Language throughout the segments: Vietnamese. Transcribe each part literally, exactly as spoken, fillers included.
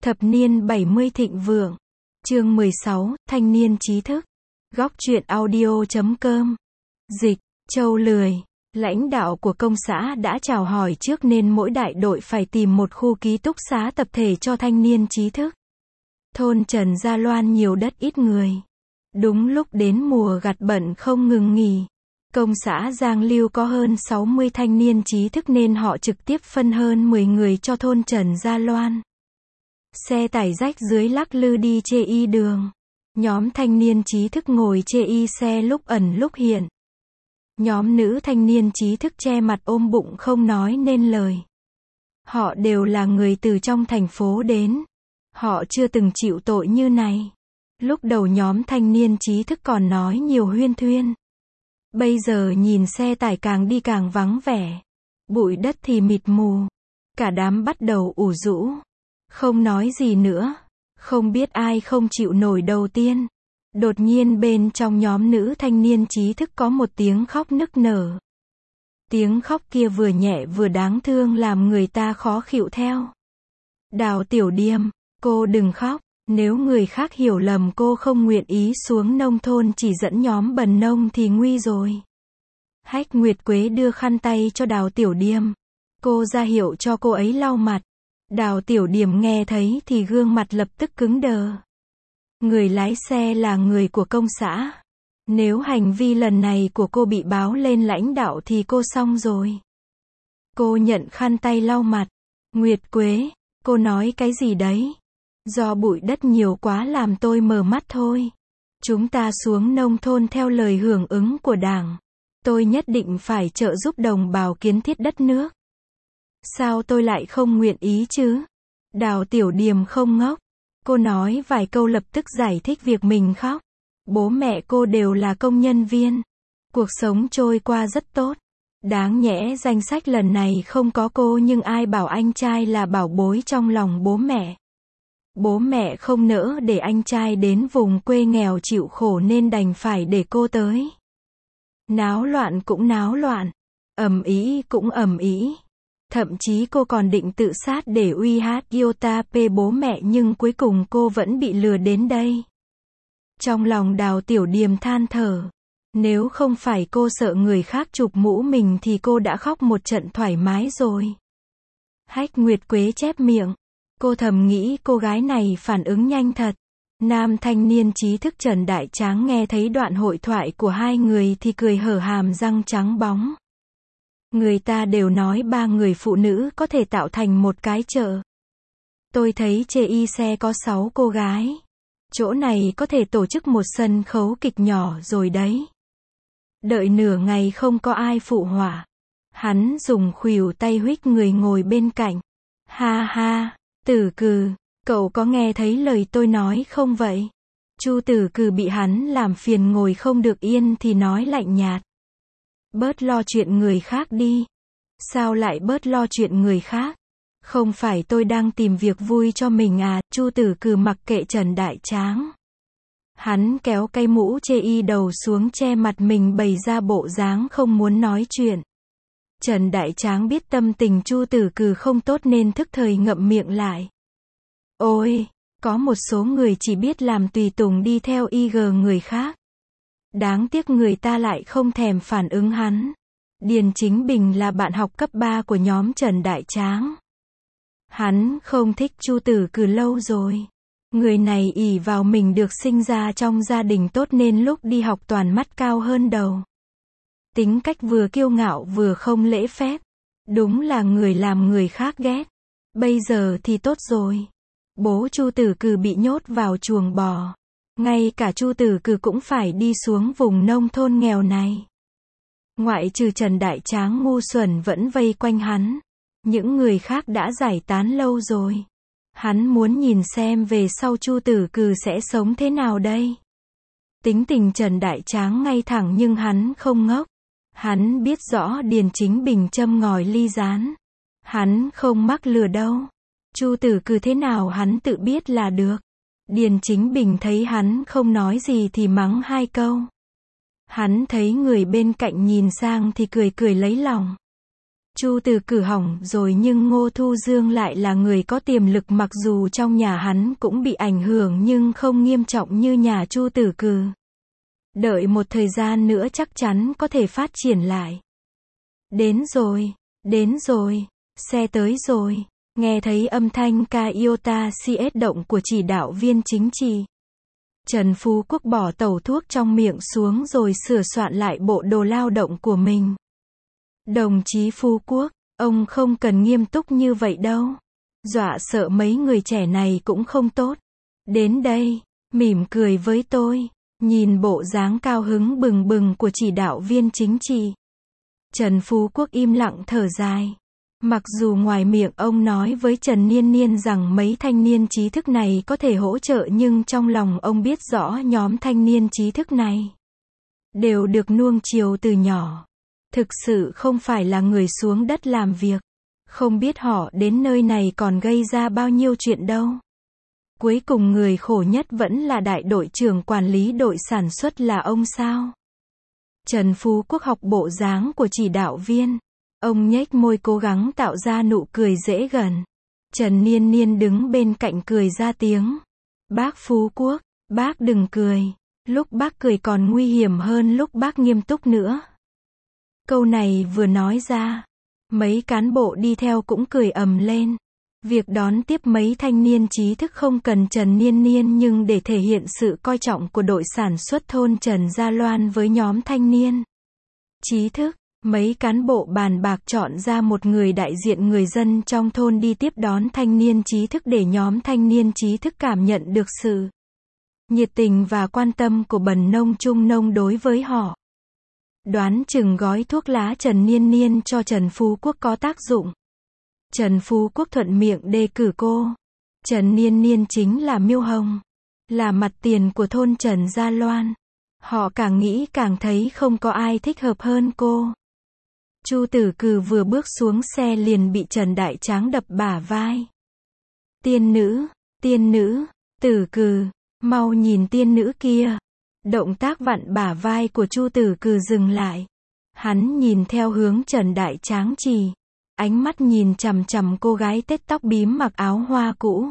Thập niên bảy mươi thịnh vượng. Chương mười sáu, thanh niên trí thức. Góc truyện audio chấm com. Dịch, Châu lười. Lãnh đạo của công xã đã chào hỏi trước nên mỗi đại đội phải tìm một khu ký túc xá tập thể cho thanh niên trí thức. Thôn Trần Gia Loan nhiều đất ít người. Đúng lúc đến mùa gặt bận không ngừng nghỉ. Công xã Giang Lưu có hơn sáu mươi thanh niên trí thức nên họ trực tiếp phân hơn mười người cho thôn Trần Gia Loan. Xe tải rách dưới lắc lư đi chê y đường. Nhóm thanh niên trí thức ngồi chê y xe lúc ẩn lúc hiện. Nhóm nữ thanh niên trí thức che mặt ôm bụng không nói nên lời. Họ đều là người từ trong thành phố đến. Họ chưa từng chịu tội như này. Lúc đầu nhóm thanh niên trí thức còn nói nhiều huyên thuyên. Bây giờ nhìn xe tải càng đi càng vắng vẻ. Bụi đất thì mịt mù. Cả đám bắt đầu ủ rũ. Không nói gì nữa. Không biết ai không chịu nổi đầu tiên. Đột nhiên bên trong nhóm nữ thanh niên trí thức có một tiếng khóc nức nở. Tiếng khóc kia vừa nhẹ vừa đáng thương làm người ta khó chịu theo. Đào Tiểu Điềm, cô đừng khóc. Nếu người khác hiểu lầm cô không nguyện ý xuống nông thôn chỉ dẫn nhóm bần nông thì nguy rồi. Hách Nguyệt Quế đưa khăn tay cho Đào Tiểu Điềm. Cô ra hiệu cho cô ấy lau mặt. Đào Tiểu Điềm nghe thấy thì gương mặt lập tức cứng đờ. Người lái xe là người của công xã. Nếu hành vi lần này của cô bị báo lên lãnh đạo thì cô xong rồi. Cô nhận khăn tay lau mặt. Nguyệt Quế, cô nói cái gì đấy? Do bụi đất nhiều quá làm tôi mờ mắt thôi. Chúng ta xuống nông thôn theo lời hưởng ứng của Đảng. Tôi nhất định phải trợ giúp đồng bào kiến thiết đất nước. Sao tôi lại không nguyện ý chứ? Đào Tiểu Điềm không ngốc. Cô nói vài câu lập tức giải thích việc mình khóc. Bố mẹ cô đều là công nhân viên. Cuộc sống trôi qua rất tốt. Đáng nhẽ danh sách lần này không có cô nhưng ai bảo anh trai là bảo bối trong lòng bố mẹ. Bố mẹ không nỡ để anh trai đến vùng quê nghèo chịu khổ nên đành phải để cô tới. Náo loạn cũng náo loạn. Ầm ĩ cũng ầm ĩ. Thậm chí cô còn định tự sát để uy hát Iota P bố mẹ nhưng cuối cùng cô vẫn bị lừa đến đây. Trong lòng Đào Tiểu Điềm than thở. Nếu không phải cô sợ người khác chụp mũ mình thì cô đã khóc một trận thoải mái rồi. Hách Nguyệt Quế chép miệng. Cô thầm nghĩ cô gái này phản ứng nhanh thật. Nam thanh niên trí thức Trần Đại Tráng nghe thấy đoạn hội thoại của hai người thì cười hở hàm răng trắng bóng. Người ta đều nói ba người phụ nữ có thể tạo thành một cái chợ. Tôi thấy chê y xe có sáu cô gái. Chỗ này có thể tổ chức một sân khấu kịch nhỏ rồi đấy. Đợi nửa ngày không có ai phụ họa. Hắn dùng khuỷu tay huých người ngồi bên cạnh. Ha ha, Tử Cừ, cậu có nghe thấy lời tôi nói không vậy? Chu Tử Cừ bị hắn làm phiền ngồi không được yên thì nói lạnh nhạt. Bớt lo chuyện người khác đi. Sao lại bớt lo chuyện người khác? Không phải tôi đang tìm việc vui cho mình à? Chu Tử Cừ mặc kệ Trần Đại Tráng. Hắn kéo cây mũ chê y đầu xuống che mặt mình bày ra bộ dáng không muốn nói chuyện. Trần Đại Tráng biết tâm tình Chu Tử Cừ không tốt nên thức thời ngậm miệng lại. Ôi, có một số người chỉ biết làm tùy tùng đi theo y gờ người khác. Đáng tiếc người ta lại không thèm phản ứng hắn. Điền Chính Bình là bạn học cấp ba của nhóm Trần Đại Tráng. Hắn không thích Chu Tử Cừ lâu rồi. Người này ỷ vào mình được sinh ra trong gia đình tốt nên lúc đi học toàn mắt cao hơn đầu. Tính cách vừa kiêu ngạo vừa không lễ phép. Đúng là người làm người khác ghét. Bây giờ thì tốt rồi. Bố Chu Tử Cừ bị nhốt vào chuồng bò. Ngay cả Chu Tử Cừ cũng phải đi xuống vùng nông thôn nghèo này. Ngoại trừ Trần Đại Tráng ngu xuẩn vẫn vây quanh hắn. Những người khác đã giải tán lâu rồi. Hắn muốn nhìn xem về sau Chu Tử Cừ sẽ sống thế nào đây. Tính tình Trần Đại Tráng ngay thẳng nhưng hắn không ngốc. Hắn biết rõ Điền Chính Bình châm ngòi ly gián. Hắn không mắc lừa đâu. Chu Tử Cừ thế nào hắn tự biết là được. Điền Chính Bình thấy hắn không nói gì thì mắng hai câu. Hắn thấy người bên cạnh nhìn sang thì cười cười lấy lòng. Chu Từ Cử hỏng rồi nhưng Ngô Thu Dương lại là người có tiềm lực, mặc dù trong nhà hắn cũng bị ảnh hưởng nhưng không nghiêm trọng như nhà Chu Từ Cử. Đợi một thời gian nữa chắc chắn có thể phát triển lại. Đến rồi, đến rồi, xe tới rồi. Nghe thấy âm thanh Toyota xê ét động của chỉ đạo viên chính trị. Trần Phú Quốc bỏ tẩu thuốc trong miệng xuống rồi sửa soạn lại bộ đồ lao động của mình. Đồng chí Phú Quốc, ông không cần nghiêm túc như vậy đâu. Dọa sợ mấy người trẻ này cũng không tốt. Đến đây, mỉm cười với tôi, nhìn bộ dáng cao hứng bừng bừng của chỉ đạo viên chính trị. Trần Phú Quốc im lặng thở dài. Mặc dù ngoài miệng ông nói với Trần Niên Niên rằng mấy thanh niên trí thức này có thể hỗ trợ, nhưng trong lòng ông biết rõ nhóm thanh niên trí thức này đều được nuông chiều từ nhỏ. Thực sự không phải là người xuống đất làm việc. Không biết họ đến nơi này còn gây ra bao nhiêu chuyện đâu. Cuối cùng người khổ nhất vẫn là đại đội trưởng quản lý đội sản xuất là ông sao. Trần Phú Quốc học bộ dáng của chỉ đạo viên. Ông nhếch môi cố gắng tạo ra nụ cười dễ gần. Trần Niên Niên đứng bên cạnh cười ra tiếng. Bác Phú Quốc, bác đừng cười. Lúc bác cười còn nguy hiểm hơn lúc bác nghiêm túc nữa. Câu này vừa nói ra, mấy cán bộ đi theo cũng cười ầm lên. Việc đón tiếp mấy thanh niên trí thức không cần Trần Niên Niên, nhưng để thể hiện sự coi trọng của đội sản xuất thôn Trần Gia Loan với nhóm thanh niên trí thức, mấy cán bộ bàn bạc chọn ra một người đại diện người dân trong thôn đi tiếp đón thanh niên trí thức để nhóm thanh niên trí thức cảm nhận được sự nhiệt tình và quan tâm của Bần Nông Trung Nông đối với họ. Đoán chừng gói thuốc lá Trần Niên Niên cho Trần Phú Quốc có tác dụng. Trần Phú Quốc thuận miệng đề cử cô. Trần Niên Niên chính là Miêu Hồng, là mặt tiền của thôn Trần Gia Loan. Họ càng nghĩ càng thấy không có ai thích hợp hơn cô. Chu Tử Cừ vừa bước xuống xe liền bị Trần Đại Tráng đập bả vai. Tiên nữ, tiên nữ, Tử Cừ, mau nhìn tiên nữ kia. Động tác vặn bả vai của Chu Tử Cừ dừng lại. Hắn nhìn theo hướng Trần Đại Tráng chỉ. Ánh mắt nhìn chằm chằm cô gái tết tóc bím mặc áo hoa cũ.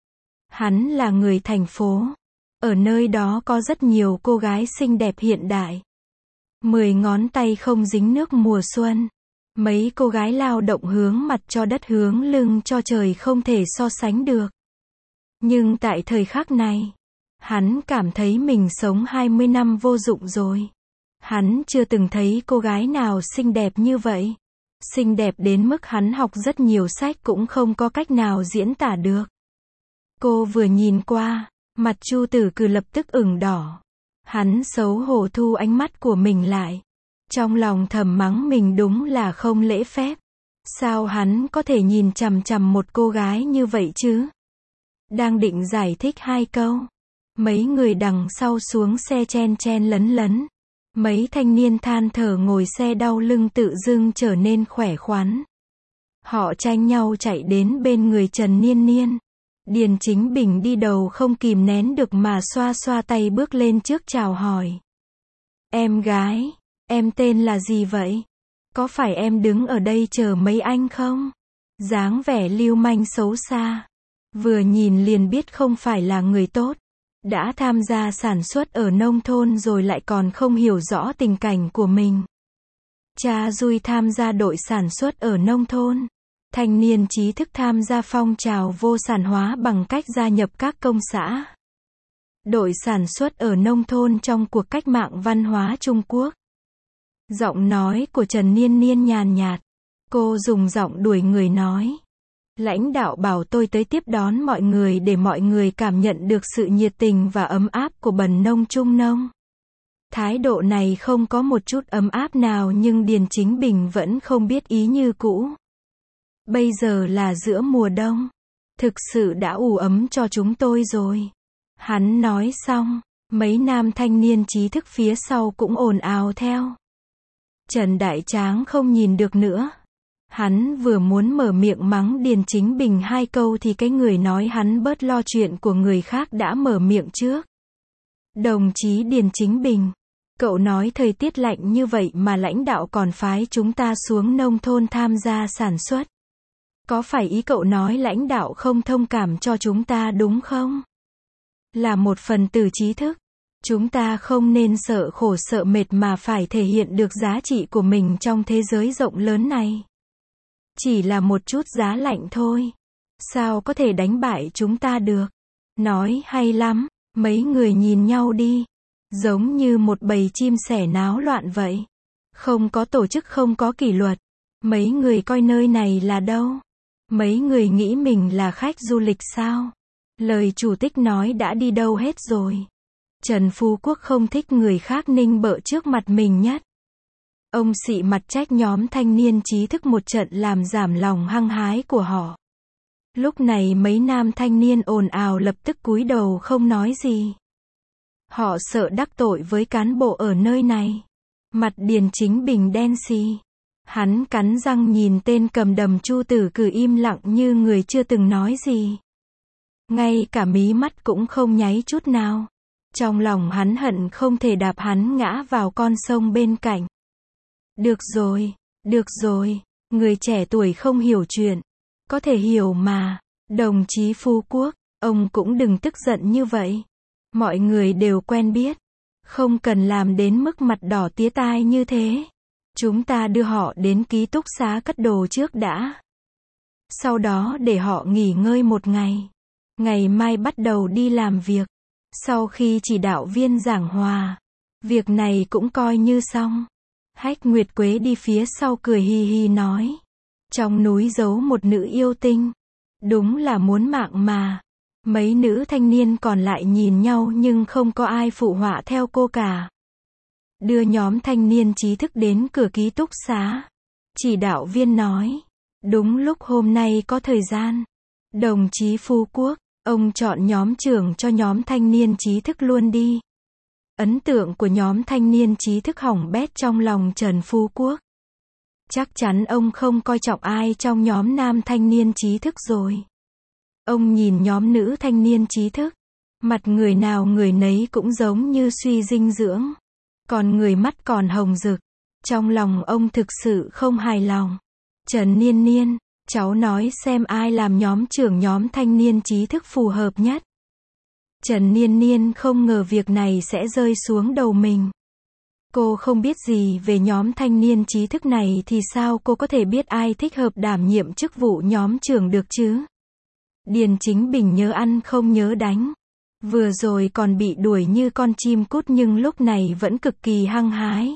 Hắn là người thành phố. Ở nơi đó có rất nhiều cô gái xinh đẹp hiện đại. Mười ngón tay không dính nước mùa xuân. Mấy cô gái lao động hướng mặt cho đất hướng lưng cho trời không thể so sánh được. Nhưng tại thời khắc này, hắn cảm thấy mình sống hai mươi năm vô dụng rồi. Hắn chưa từng thấy cô gái nào xinh đẹp như vậy. Xinh đẹp đến mức hắn học rất nhiều sách cũng không có cách nào diễn tả được. Cô vừa nhìn qua, mặt Chu Tử Cừ lập tức ửng đỏ. Hắn xấu hổ thu ánh mắt của mình lại. Trong lòng thầm mắng mình đúng là không lễ phép. Sao hắn có thể nhìn chằm chằm một cô gái như vậy chứ? Đang định giải thích hai câu. Mấy người đằng sau xuống xe chen chen lấn lấn. Mấy thanh niên than thở ngồi xe đau lưng tự dưng trở nên khỏe khoắn. Họ tranh nhau chạy đến bên người Trần Niên Niên. Điền Chính Bình đi đầu không kìm nén được mà xoa xoa tay bước lên trước chào hỏi. Em gái, em tên là gì vậy? Có phải em đứng ở đây chờ mấy anh không? Dáng vẻ lưu manh xấu xa. Vừa nhìn liền biết không phải là người tốt. Đã tham gia sản xuất ở nông thôn rồi lại còn không hiểu rõ tình cảnh của mình. Cha Dui tham gia đội sản xuất ở nông thôn. Thanh niên trí thức tham gia phong trào vô sản hóa bằng cách gia nhập các công xã. Đội sản xuất ở nông thôn trong cuộc cách mạng văn hóa Trung Quốc. Giọng nói của Trần Niên Niên nhàn nhạt. Cô dùng giọng đuổi người nói. Lãnh đạo bảo tôi tới tiếp đón mọi người để mọi người cảm nhận được sự nhiệt tình và ấm áp của Bần Nông Trung Nông. Thái độ này không có một chút ấm áp nào nhưng Điền Chính Bình vẫn không biết ý như cũ. Bây giờ là giữa mùa đông. Thực sự đã ủ ấm cho chúng tôi rồi. Hắn nói xong, mấy nam thanh niên trí thức phía sau cũng ồn ào theo. Trần Đại Tráng không nhìn được nữa. Hắn vừa muốn mở miệng mắng Điền Chính Bình hai câu thì cái người nói hắn bớt lo chuyện của người khác đã mở miệng trước. Đồng chí Điền Chính Bình, Cậu nói thời tiết lạnh như vậy mà lãnh đạo còn phái chúng ta xuống nông thôn tham gia sản xuất. Có phải ý cậu nói lãnh đạo không thông cảm cho chúng ta đúng không? Là một phần tử trí thức. Chúng ta không nên sợ khổ sợ mệt mà phải thể hiện được giá trị của mình trong thế giới rộng lớn này. Chỉ là một chút giá lạnh thôi. Sao có thể đánh bại chúng ta được? Nói hay lắm, mấy người nhìn nhau đi. Giống như một bầy chim sẻ náo loạn vậy. Không có tổ chức, không có kỷ luật. Mấy người coi nơi này là đâu? Mấy người nghĩ mình là khách du lịch sao? Lời chủ tịch nói đã đi đâu hết rồi? Trần Phú Quốc không thích người khác nịnh bợ trước mặt mình nhất. Ông xị mặt trách nhóm thanh niên trí thức một trận làm giảm lòng hăng hái của họ. Lúc này mấy nam thanh niên ồn ào lập tức cúi đầu không nói gì. Họ sợ đắc tội với cán bộ ở nơi này. Mặt Điền Chính Bình đen xì. Hắn cắn răng nhìn tên cầm đầm Chu Tử Cừ im lặng như người chưa từng nói gì. Ngay cả mí mắt cũng không nháy chút nào. Trong lòng hắn hận không thể đạp hắn ngã vào con sông bên cạnh. Được rồi, được rồi, người trẻ tuổi không hiểu chuyện. Có thể hiểu mà, đồng chí Phú Quốc, ông cũng đừng tức giận như vậy. Mọi người đều quen biết. Không cần làm đến mức mặt đỏ tía tai như thế. Chúng ta đưa họ đến ký túc xá cất đồ trước đã. Sau đó để họ nghỉ ngơi một ngày. Ngày mai bắt đầu đi làm việc. Sau khi chỉ đạo viên giảng hòa, việc này cũng coi như xong. Hách Nguyệt Quế đi phía sau cười hi hi nói. Trong núi giấu một nữ yêu tinh. Đúng là muốn mạng mà. Mấy nữ thanh niên còn lại nhìn nhau nhưng không có ai phụ họa theo cô cả. Đưa nhóm thanh niên trí thức đến cửa ký túc xá. Chỉ đạo viên nói. Đúng lúc hôm nay có thời gian. Đồng chí Phú Quốc, ông chọn nhóm trưởng cho nhóm thanh niên trí thức luôn đi. Ấn tượng của nhóm thanh niên trí thức hỏng bét trong lòng Trần Phú Quốc. Chắc chắn ông không coi trọng ai trong nhóm nam thanh niên trí thức rồi. Ông nhìn nhóm nữ thanh niên trí thức. Mặt người nào người nấy cũng giống như suy dinh dưỡng. Còn người mắt còn hồng rực. Trong lòng ông thực sự không hài lòng. Trần Niên Niên, cháu nói xem ai làm nhóm trưởng nhóm thanh niên trí thức phù hợp nhất. Trần Niên Niên không ngờ việc này sẽ rơi xuống đầu mình. Cô không biết gì về nhóm thanh niên trí thức này thì sao cô có thể biết ai thích hợp đảm nhiệm chức vụ nhóm trưởng được chứ? Điền Chính Bình nhớ ăn không nhớ đánh. Vừa rồi còn bị đuổi như con chim cút nhưng lúc này vẫn cực kỳ hăng hái.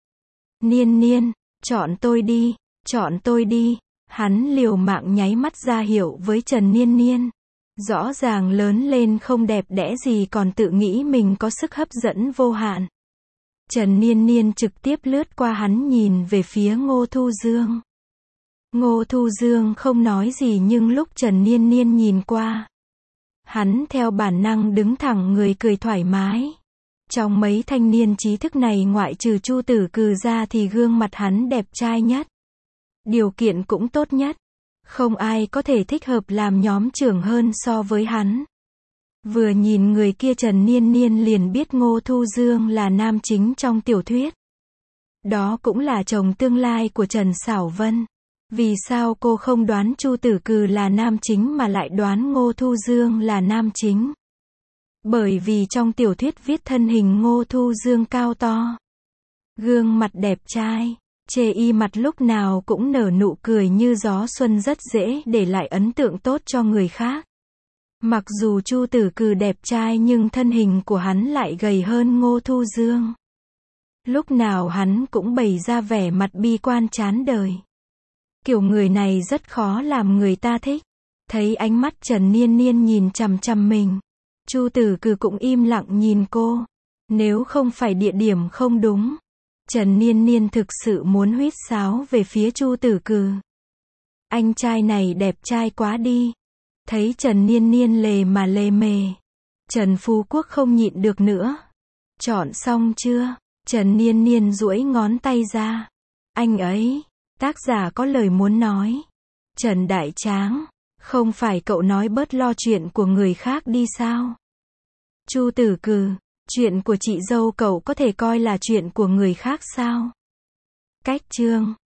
Niên Niên, chọn tôi đi, chọn tôi đi. Hắn liều mạng nháy mắt ra hiệu với Trần Niên Niên. Rõ ràng lớn lên không đẹp đẽ gì còn tự nghĩ mình có sức hấp dẫn vô hạn. Trần Niên Niên trực tiếp lướt qua hắn nhìn về phía Ngô Thu Dương. Ngô Thu Dương không nói gì nhưng lúc Trần Niên Niên nhìn qua, hắn theo bản năng đứng thẳng người cười thoải mái. Trong mấy thanh niên trí thức này ngoại trừ Chu Tử Cừ ra thì gương mặt hắn đẹp trai nhất. Điều kiện cũng tốt nhất. Không ai có thể thích hợp làm nhóm trưởng hơn so với hắn. Vừa nhìn người kia Trần Niên Niên liền biết Ngô Thu Dương là nam chính trong tiểu thuyết. Đó cũng là chồng tương lai của Trần Sảo Vân. Vì sao cô không đoán Chu Tử Cừ là nam chính mà lại đoán Ngô Thu Dương là nam chính? Bởi vì trong tiểu thuyết viết thân hình Ngô Thu Dương cao to, gương mặt đẹp trai, chê y mặt lúc nào cũng nở nụ cười như gió xuân rất dễ để lại ấn tượng tốt cho người khác. Mặc dù Chu Tử Cừ đẹp trai nhưng thân hình của hắn lại gầy hơn Ngô Thu Dương. Lúc nào hắn cũng bày ra vẻ mặt bi quan chán đời. Kiểu người này rất khó làm người ta thích. Thấy ánh mắt Trần Niên Niên nhìn chằm chằm mình, Chu Tử Cừ cũng im lặng nhìn cô. Nếu không phải địa điểm không đúng, Trần Niên Niên thực sự muốn huýt sáo về phía Chu Tử Cừ. Anh trai này đẹp trai quá đi. Thấy Trần Niên Niên lề mà lề mề, Trần Phú Quốc không nhịn được nữa. Chọn xong chưa? Trần Niên Niên duỗi ngón tay ra. Anh ấy, tác giả có lời muốn nói. Trần Đại Tráng, không phải cậu nói bớt lo chuyện của người khác đi sao? Chu Tử Cừ, Chuyện của chị dâu cậu có thể coi là chuyện của người khác sao? Cách chương